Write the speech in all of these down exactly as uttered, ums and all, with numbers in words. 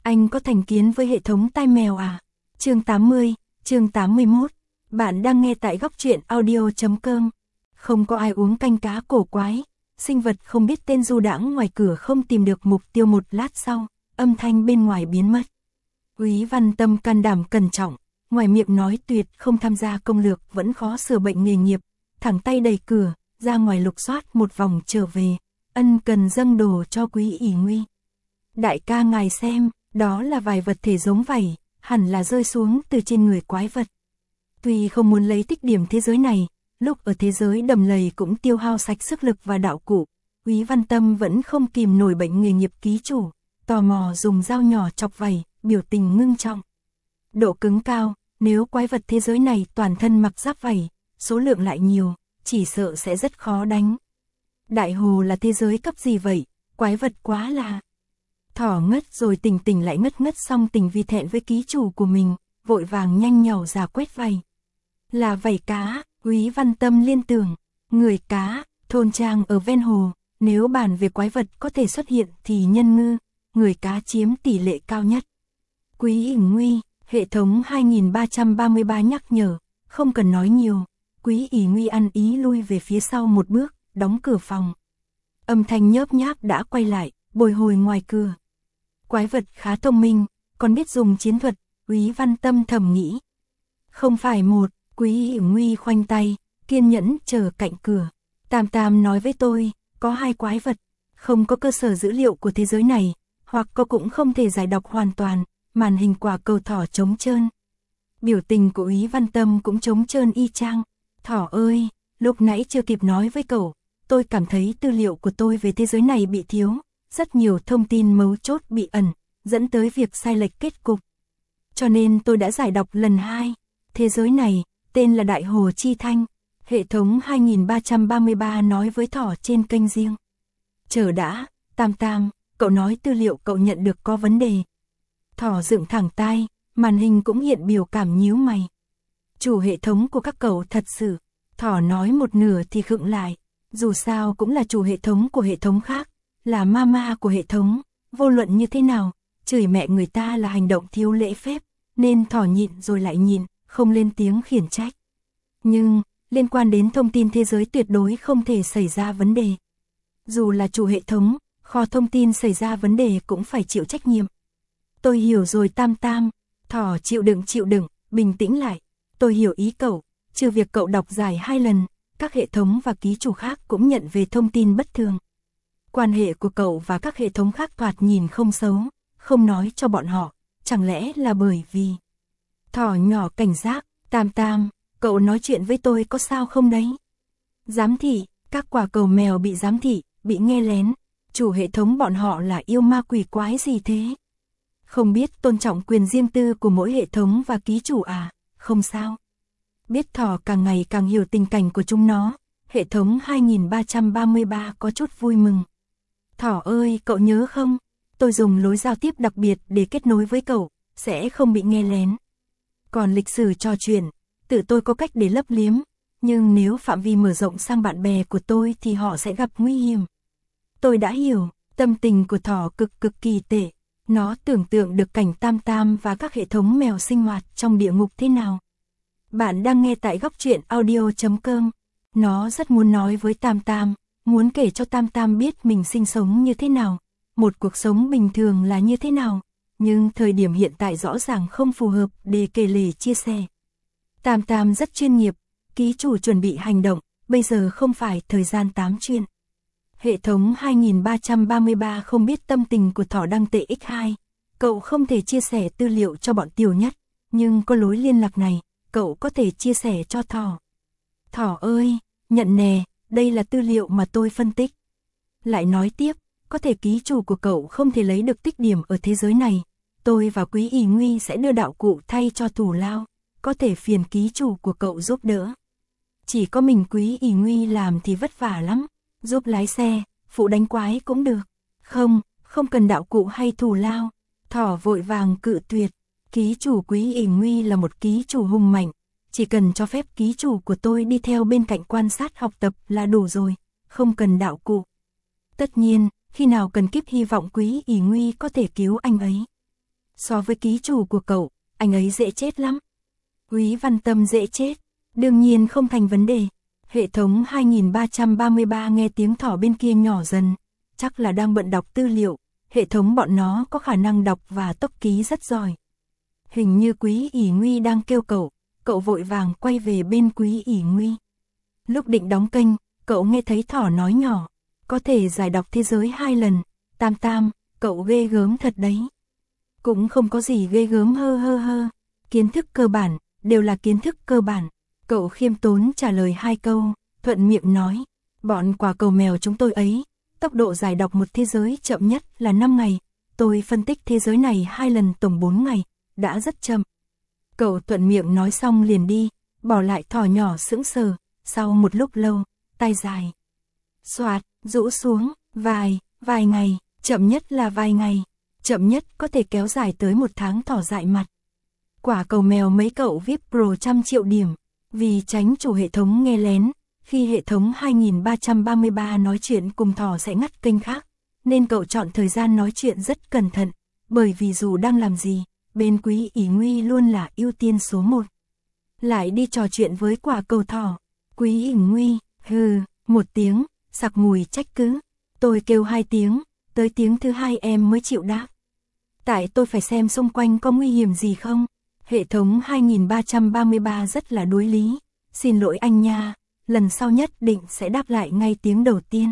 Anh có thành kiến với hệ thống tai mèo à? Chương tám mươi, chương tám mươi mốt. Bạn đang nghe tại góc truyện audio chấm com. Không có ai uống canh cá cổ quái. Sinh vật không biết tên du đãng ngoài cửa không tìm được mục tiêu, một lát sau, âm thanh bên ngoài biến mất. Úy Văn Tâm can đảm cẩn trọng, ngoài miệng nói tuyệt không tham gia công lược vẫn khó sửa bệnh nghề nghiệp, thẳng tay đẩy cửa, ra ngoài lục soát một vòng trở về, ân cần dâng đồ cho Quý ỷ Nguy. Đại ca ngài xem, đó là vài vật thể giống vảy, hẳn là rơi xuống từ trên người quái vật. Tuy không muốn lấy tích điểm thế giới này, lúc ở thế giới đầm lầy cũng tiêu hao sạch sức lực và đạo cụ, Úy Văn Tâm vẫn không kìm nổi bệnh nghề nghiệp ký chủ, tò mò dùng dao nhỏ chọc vảy, biểu tình ngưng trọng. Độ cứng cao, nếu quái vật thế giới này toàn thân mặc giáp vảy, số lượng lại nhiều, chỉ sợ sẽ rất khó đánh. Đại hồ là thế giới cấp gì vậy, quái vật quá là... Thỏ ngất rồi tỉnh tỉnh lại ngất ngất, xong tỉnh vì thẹn với ký chủ của mình, vội vàng nhanh nhảu ra quét vảy. Là vảy cá, Úy Văn Tâm liên tưởng, người cá, thôn trang ở ven hồ, nếu bàn về quái vật có thể xuất hiện thì nhân ngư, người cá chiếm tỷ lệ cao nhất. Quý ỷ Nguy, hệ thống hai nghìn ba trăm ba mươi ba nhắc nhở, không cần nói nhiều, Quý ỷ Nguy ăn ý lui về phía sau một bước, đóng cửa phòng. Âm thanh nhớp nháp đã quay lại, bồi hồi ngoài cửa. Quái vật khá thông minh, còn biết dùng chiến thuật, Úy Văn Tâm thầm nghĩ. Không phải một, Quý ỷ Nguy khoanh tay, kiên nhẫn chờ cạnh cửa. Tam Tam nói với tôi, có hai quái vật, không có cơ sở dữ liệu của thế giới này, hoặc có cũng không thể giải đọc hoàn toàn, màn hình quả cầu thỏ trống trơn. Biểu tình của Úy Văn Tâm cũng trống trơn y chang. Thỏ ơi, lúc nãy chưa kịp nói với cậu, tôi cảm thấy tư liệu của tôi về thế giới này bị thiếu, rất nhiều thông tin mấu chốt bị ẩn, dẫn tới việc sai lệch kết cục. Cho nên tôi đã giải đọc lần hai. Thế giới này, tên là Đại Hồ Chi Thanh, hệ thống hai nghìn ba trăm ba mươi ba nói với thỏ trên kênh riêng. Chờ đã, Tam Tam, cậu nói tư liệu cậu nhận được có vấn đề. Thỏ dựng thẳng tai, màn hình cũng hiện biểu cảm nhíu mày. Chủ hệ thống của các cậu thật sự, thỏ nói một nửa thì khựng lại, dù sao cũng là chủ hệ thống của hệ thống khác, là mama của hệ thống, vô luận như thế nào, chửi mẹ người ta là hành động thiếu lễ phép, nên thỏ nhịn rồi lại nhịn, không lên tiếng khiển trách. Nhưng, liên quan đến thông tin thế giới tuyệt đối không thể xảy ra vấn đề. Dù là chủ hệ thống, kho thông tin xảy ra vấn đề cũng phải chịu trách nhiệm. Tôi hiểu rồi Tam Tam, thỏ chịu đựng chịu đựng, bình tĩnh lại. Tôi hiểu ý cậu, trừ việc cậu đọc giải hai lần, các hệ thống và ký chủ khác cũng nhận về thông tin bất thường. Quan hệ của cậu và các hệ thống khác thoạt nhìn không xấu, không nói cho bọn họ, chẳng lẽ là bởi vì... Thỏ nhỏ cảnh giác, Tam Tam, cậu nói chuyện với tôi có sao không đấy? Giám thị, các quả cầu mèo bị giám thị, bị nghe lén, chủ hệ thống bọn họ là yêu ma quỷ quái gì thế? Không biết tôn trọng quyền riêng tư của mỗi hệ thống và ký chủ à? Không sao. Biết thỏ càng ngày càng hiểu tình cảnh của chúng nó, hệ thống hai nghìn ba trăm ba mươi ba có chút vui mừng. Thỏ ơi, cậu nhớ không? Tôi dùng lối giao tiếp đặc biệt để kết nối với cậu, sẽ không bị nghe lén. Còn lịch sử trò chuyện, tự tôi có cách để lấp liếm, nhưng nếu phạm vi mở rộng sang bạn bè của tôi thì họ sẽ gặp nguy hiểm. Tôi đã hiểu, tâm tình của thỏ cực cực kỳ tệ. Nó tưởng tượng được cảnh Tam Tam và các hệ thống mèo sinh hoạt trong địa ngục thế nào. Bạn đang nghe tại góc truyện audio chấm com. Nó rất muốn nói với Tam Tam, muốn kể cho Tam Tam biết mình sinh sống như thế nào, một cuộc sống bình thường là như thế nào, nhưng thời điểm hiện tại rõ ràng không phù hợp để kể lể chia sẻ. Tam Tam rất chuyên nghiệp, ký chủ chuẩn bị hành động, bây giờ không phải thời gian tám chuyện. Hệ thống hai nghìn ba trăm ba mươi ba không biết tâm tình của thỏ đang tệ nhân hai, cậu không thể chia sẻ tư liệu cho bọn tiểu nhất, nhưng có lối liên lạc này, cậu có thể chia sẻ cho thỏ. Thỏ ơi, nhận nè, đây là tư liệu mà tôi phân tích. Lại nói tiếp, có thể ký chủ của cậu không thể lấy được tích điểm ở thế giới này, tôi và Quý ỷ Nguy sẽ đưa đạo cụ thay cho thủ lao, có thể phiền ký chủ của cậu giúp đỡ. Chỉ có mình Quý ỷ Nguy làm thì vất vả lắm, giúp lái xe, phụ đánh quái cũng được. Không, không cần đạo cụ hay thù lao. Thỏ vội vàng cự tuyệt. Ký chủ Quý ỷ Nguy là một ký chủ hùng mạnh, chỉ cần cho phép ký chủ của tôi đi theo bên cạnh quan sát học tập là đủ rồi, không cần đạo cụ. Tất nhiên, khi nào cần kiếp hy vọng Quý ỷ Nguy có thể cứu anh ấy. So với ký chủ của cậu, anh ấy dễ chết lắm. Quý Văn Tâm dễ chết, đương nhiên không thành vấn đề. Hệ thống hai nghìn ba trăm ba mươi ba nghe tiếng thỏ bên kia nhỏ dần, chắc là đang bận đọc tư liệu, hệ thống bọn nó có khả năng đọc và tốc ký rất giỏi. Hình như Quý ỷ Nguy đang kêu cậu, cậu vội vàng quay về bên Quý ỷ Nguy. Lúc định đóng kênh, cậu nghe thấy thỏ nói nhỏ, có thể giải đọc thế giới hai lần, Tam Tam, cậu ghê gớm thật đấy. Cũng không có gì ghê gớm hơ hơ hơ, kiến thức cơ bản, đều là kiến thức cơ bản. Cậu khiêm tốn trả lời hai câu, thuận miệng nói, bọn quả cầu mèo chúng tôi ấy, tốc độ giải đọc một thế giới chậm nhất là năm ngày, tôi phân tích thế giới này hai lần tổng bốn ngày, đã rất chậm. Cậu thuận miệng nói xong liền đi, bỏ lại thỏ nhỏ sững sờ, sau một lúc lâu, tay dài. Xoạt, rũ xuống, vài, vài ngày, chậm nhất là vài ngày, chậm nhất có thể kéo dài tới một tháng thỏ dại mặt. Quả cầu mèo mấy cậu vê i pê Pro trăm triệu điểm, vì tránh chủ hệ thống nghe lén, khi hệ thống hai nghìn ba trăm ba mươi ba nói chuyện cùng thỏ sẽ ngắt kênh khác, nên cậu chọn thời gian nói chuyện rất cẩn thận, bởi vì dù đang làm gì, bên Quý ỷ Nguy luôn là ưu tiên số một. Lại đi trò chuyện với quả cầu thỏ, Quý ỷ Nguy, hừ, một tiếng, sặc mùi trách cứ, tôi kêu hai tiếng, tới tiếng thứ hai em mới chịu đáp. Tại tôi phải xem xung quanh có nguy hiểm gì không. Hệ thống hai nghìn ba trăm ba mươi ba rất là đối lý, xin lỗi anh nha, lần sau nhất định sẽ đáp lại ngay tiếng đầu tiên.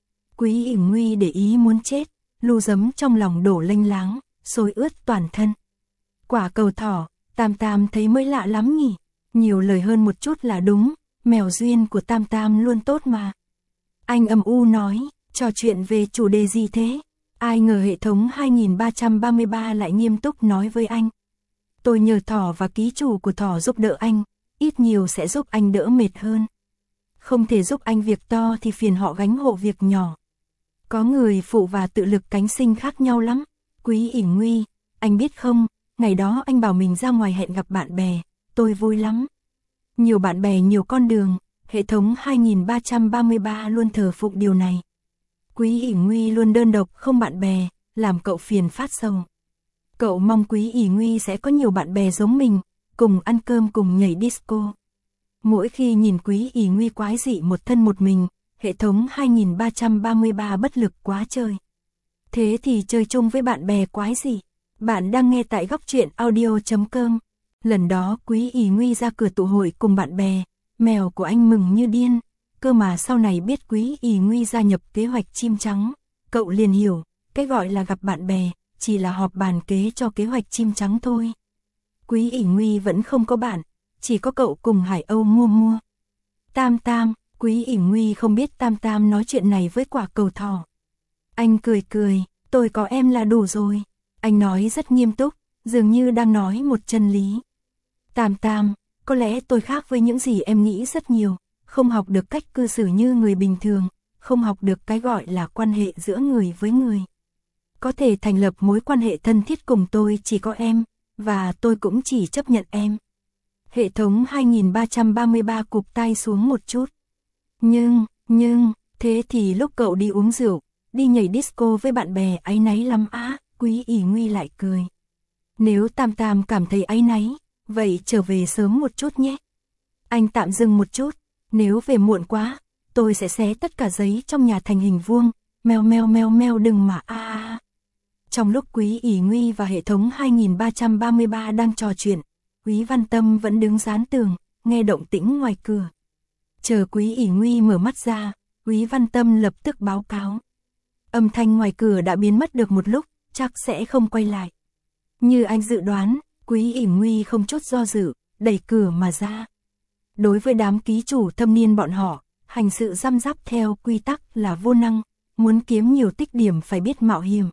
Quý ỷ Nguy để ý muốn chết, lu giấm trong lòng đổ lênh láng, sôi ướt toàn thân. Quả cầu thỏ, Tam Tam thấy mới lạ lắm nhỉ, nhiều lời hơn một chút là đúng, mèo duyên của Tam Tam luôn tốt mà. Anh âm u nói, trò chuyện về chủ đề gì thế? Ai ngờ hệ thống hai nghìn ba trăm ba mươi ba lại nghiêm túc nói với anh. Tôi nhờ thỏ và ký chủ của thỏ giúp đỡ anh, ít nhiều sẽ giúp anh đỡ mệt hơn. Không thể giúp anh việc to thì phiền họ gánh hộ việc nhỏ. Có người phụ và tự lực cánh sinh khác nhau lắm. Quý ỷ Nguy, anh biết không, ngày đó anh bảo mình ra ngoài hẹn gặp bạn bè, tôi vui lắm. Nhiều bạn bè nhiều con đường, hệ thống hai nghìn ba trăm ba mươi ba luôn thờ phụng điều này. Quý ỷ Nguy luôn đơn độc không bạn bè, làm cậu phiền phát sầu. Cậu mong Quý ỷ Nguy sẽ có nhiều bạn bè giống mình, cùng ăn cơm cùng nhảy disco. Mỗi khi nhìn Quý ỷ Nguy quái dị một thân một mình, hệ thống hai nghìn ba trăm ba mươi ba bất lực quá trời. Thế thì chơi chung với bạn bè quái dị. Bạn đang nghe tại góc truyện audio chấm com. Lần đó Quý ỷ Nguy ra cửa tụ hội cùng bạn bè, mèo của anh mừng như điên. Cơ mà sau này biết Quý ỷ Nguy gia nhập kế hoạch chim trắng, cậu liền hiểu, cái gọi là gặp bạn bè, chỉ là họp bàn kế cho kế hoạch chim trắng thôi. Quý ỷ Nguy vẫn không có bạn, chỉ có cậu cùng Hải Âu mua mua. Tam Tam, Quý ỷ Nguy không biết Tam Tam nói chuyện này với quả cầu thỏ. Anh cười cười, tôi có em là đủ rồi. Anh nói rất nghiêm túc, dường như đang nói một chân lý. Tam Tam, có lẽ tôi khác với những gì em nghĩ rất nhiều, không học được cách cư xử như người bình thường, không học được cái gọi là quan hệ giữa người với người. Có thể thành lập mối quan hệ thân thiết cùng tôi chỉ có em, và tôi cũng chỉ chấp nhận em. Hệ thống hai nghìn ba trăm ba mươi ba cụp tay xuống một chút. Nhưng, nhưng, thế thì lúc cậu đi uống rượu, đi nhảy disco với bạn bè áy náy lắm á, Quý ỷ Nguy lại cười. Nếu Tam Tam cảm thấy áy náy, vậy trở về sớm một chút nhé. Anh tạm dừng một chút, nếu về muộn quá, tôi sẽ xé tất cả giấy trong nhà thành hình vuông, meo meo meo meo đừng mà a a. Trong lúc Quý ỷ Nguy và hệ thống hai nghìn ba trăm ba mươi ba đang trò chuyện, Quý Văn Tâm vẫn đứng dán tường, nghe động tĩnh ngoài cửa. Chờ Quý ỷ Nguy mở mắt ra, Quý Văn Tâm lập tức báo cáo. Âm thanh ngoài cửa đã biến mất được một lúc, chắc sẽ không quay lại. Như anh dự đoán, Quý ỷ Nguy không chút do dự, đẩy cửa mà ra. Đối với đám ký chủ thâm niên bọn họ, hành sự răm rắp theo quy tắc là vô năng, muốn kiếm nhiều tích điểm phải biết mạo hiểm.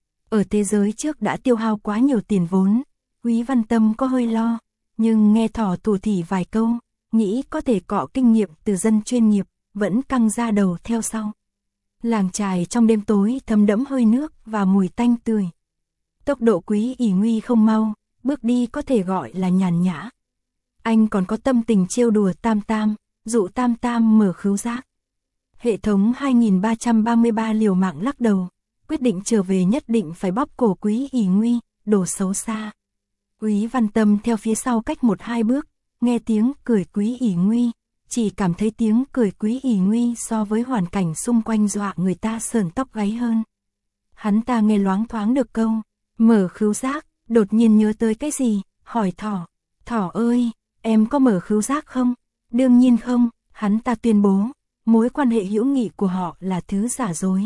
Ở thế giới trước đã tiêu hao quá nhiều tiền vốn, Quý Văn Tâm có hơi lo, nhưng nghe thỏ thủ thỉ vài câu, nghĩ có thể cọ kinh nghiệm từ dân chuyên nghiệp, vẫn căng ra đầu theo sau. Làng chài trong đêm tối thấm đẫm hơi nước và mùi tanh tươi. Tốc độ Quý ỷ Nguy không mau, bước đi có thể gọi là nhàn nhã. Anh còn có tâm tình trêu đùa Tam Tam, dụ Tam Tam mở khứu giác. Hệ thống hai nghìn ba trăm ba mươi ba liều mạng lắc đầu, quyết định trở về nhất định phải bóp cổ Quý ỷ Nguy, đồ xấu xa. Úy Văn Tâm theo phía sau cách một hai bước, nghe tiếng cười Quý ỷ Nguy, chỉ cảm thấy tiếng cười Quý ỷ Nguy so với hoàn cảnh xung quanh dọa người ta sởn tóc gáy hơn. Hắn ta nghe loáng thoáng được câu, mở khứu giác, đột nhiên nhớ tới cái gì, hỏi Thỏ, Thỏ ơi, em có mở khứu giác không? Đương nhiên không, hắn ta tuyên bố, mối quan hệ hữu nghị của họ là thứ giả dối.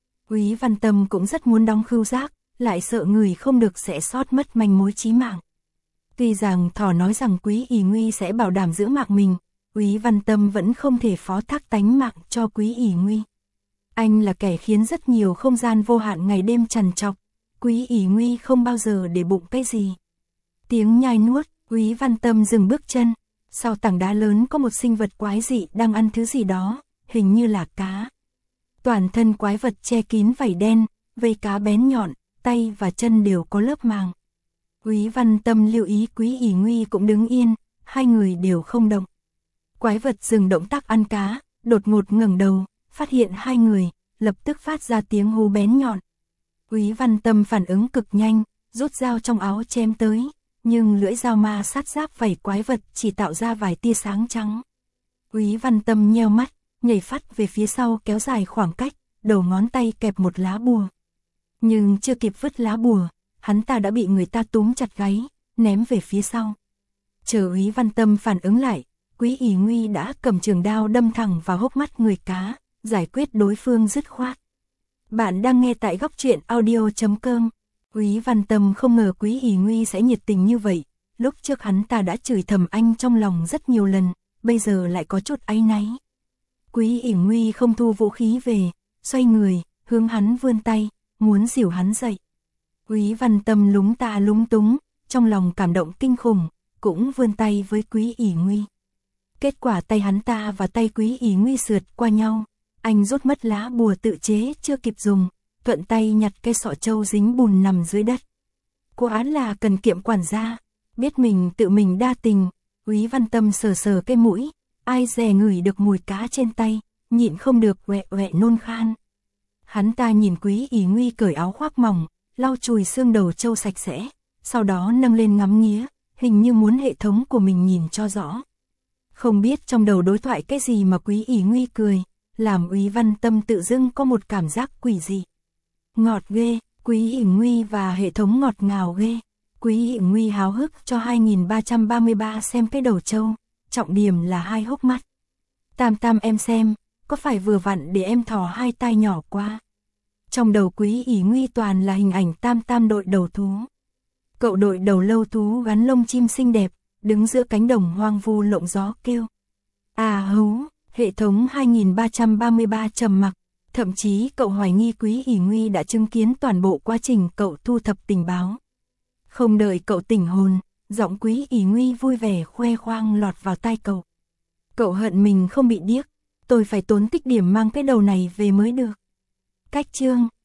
Úy Văn Tâm cũng rất muốn đóng khứu giác, lại sợ người không được sẽ sót mất manh mối chí mạng. Tuy rằng Thỏ nói rằng Quý ỷ Nguy sẽ bảo đảm giữ mạng mình, Úy Văn Tâm vẫn không thể phó thác tánh mạng cho Quý ỷ Nguy. Anh là kẻ khiến rất nhiều không gian vô hạn ngày đêm trằn trọc, Quý ỷ Nguy không bao giờ để bụng cái gì. Tiếng nhai nuốt, Úy Văn Tâm dừng bước chân, sau tảng đá lớn có một sinh vật quái dị đang ăn thứ gì đó, hình như là cá. Toàn thân quái vật che kín vảy đen, vây cá bén nhọn, tay và chân đều có lớp màng. Úy Văn Tâm lưu ý Quý ỷ Nguy cũng đứng yên, hai người đều không động. Quái vật dừng động tác ăn cá, đột ngột ngẩng đầu, phát hiện hai người, lập tức phát ra tiếng hú bén nhọn. Úy Văn Tâm phản ứng cực nhanh, rút dao trong áo chém tới, nhưng lưỡi dao ma sát giáp vảy quái vật chỉ tạo ra vài tia sáng trắng. Úy Văn Tâm nheo mắt, nhảy phắt về phía sau kéo dài khoảng cách, đầu ngón tay kẹp một lá bùa. Nhưng chưa kịp vứt lá bùa, hắn ta đã bị người ta túm chặt gáy, ném về phía sau. Chờ Úy Văn Tâm phản ứng lại, Quý ỷ Nguy đã cầm trường đao đâm thẳng vào hốc mắt người cá, giải quyết đối phương dứt khoát. Bạn đang nghe tại góc truyện audio chấm com. Úy Văn Tâm không ngờ Quý ỷ Nguy sẽ nhiệt tình như vậy, lúc trước hắn ta đã chửi thầm anh trong lòng rất nhiều lần, bây giờ lại có chút áy náy. Quý ỷ Nguy không thu vũ khí về, xoay người, hướng hắn vươn tay, muốn dìu hắn dậy. Úy Văn Tâm lúng ta lúng túng, trong lòng cảm động kinh khủng, cũng vươn tay với Quý ỷ Nguy. Kết quả tay hắn ta và tay Quý ỷ Nguy sượt qua nhau, anh rút mất lá bùa tự chế chưa kịp dùng, thuận tay nhặt cái sọ trâu dính bùn nằm dưới đất. Quả là cần kiệm quản gia, biết mình tự mình đa tình, Úy Văn Tâm sờ sờ cái mũi, ai dè ngửi được mùi cá trên tay, nhịn không được oẹ oẹ nôn khan. Hắn ta nhìn Quý ỷ Nguy cởi áo khoác mỏng, lau chùi xương đầu trâu sạch sẽ, sau đó nâng lên ngắm nghía, hình như muốn hệ thống của mình nhìn cho rõ. Không biết trong đầu đối thoại cái gì mà Quý ỷ Nguy cười, làm Úy Văn Tâm tự dưng có một cảm giác quỷ dị. Ngọt ghê, Quý ỷ Nguy và hệ thống ngọt ngào ghê. Quý ỷ Nguy háo hức cho hai nghìn ba trăm ba mươi ba xem cái đầu trâu, trọng điểm là hai hốc mắt. Tam Tam em xem, có phải vừa vặn để em thò hai tay nhỏ qua. Trong đầu Quý ỷ Nguy toàn là hình ảnh Tam Tam đội đầu thú. Cậu đội đầu lâu thú gắn lông chim xinh đẹp, đứng giữa cánh đồng hoang vu lộng gió kêu. À hú, hệ thống hai nghìn ba trăm ba mươi ba trầm mặc, thậm chí cậu hoài nghi Quý ỷ Nguy đã chứng kiến toàn bộ quá trình cậu thu thập tình báo. Không đợi cậu tỉnh hồn, giọng Quý ỷ Nguy vui vẻ khoe khoang lọt vào tai cậu. Cậu hận mình không bị điếc, tôi phải tốn tích điểm mang cái đầu này về mới được. Cách chương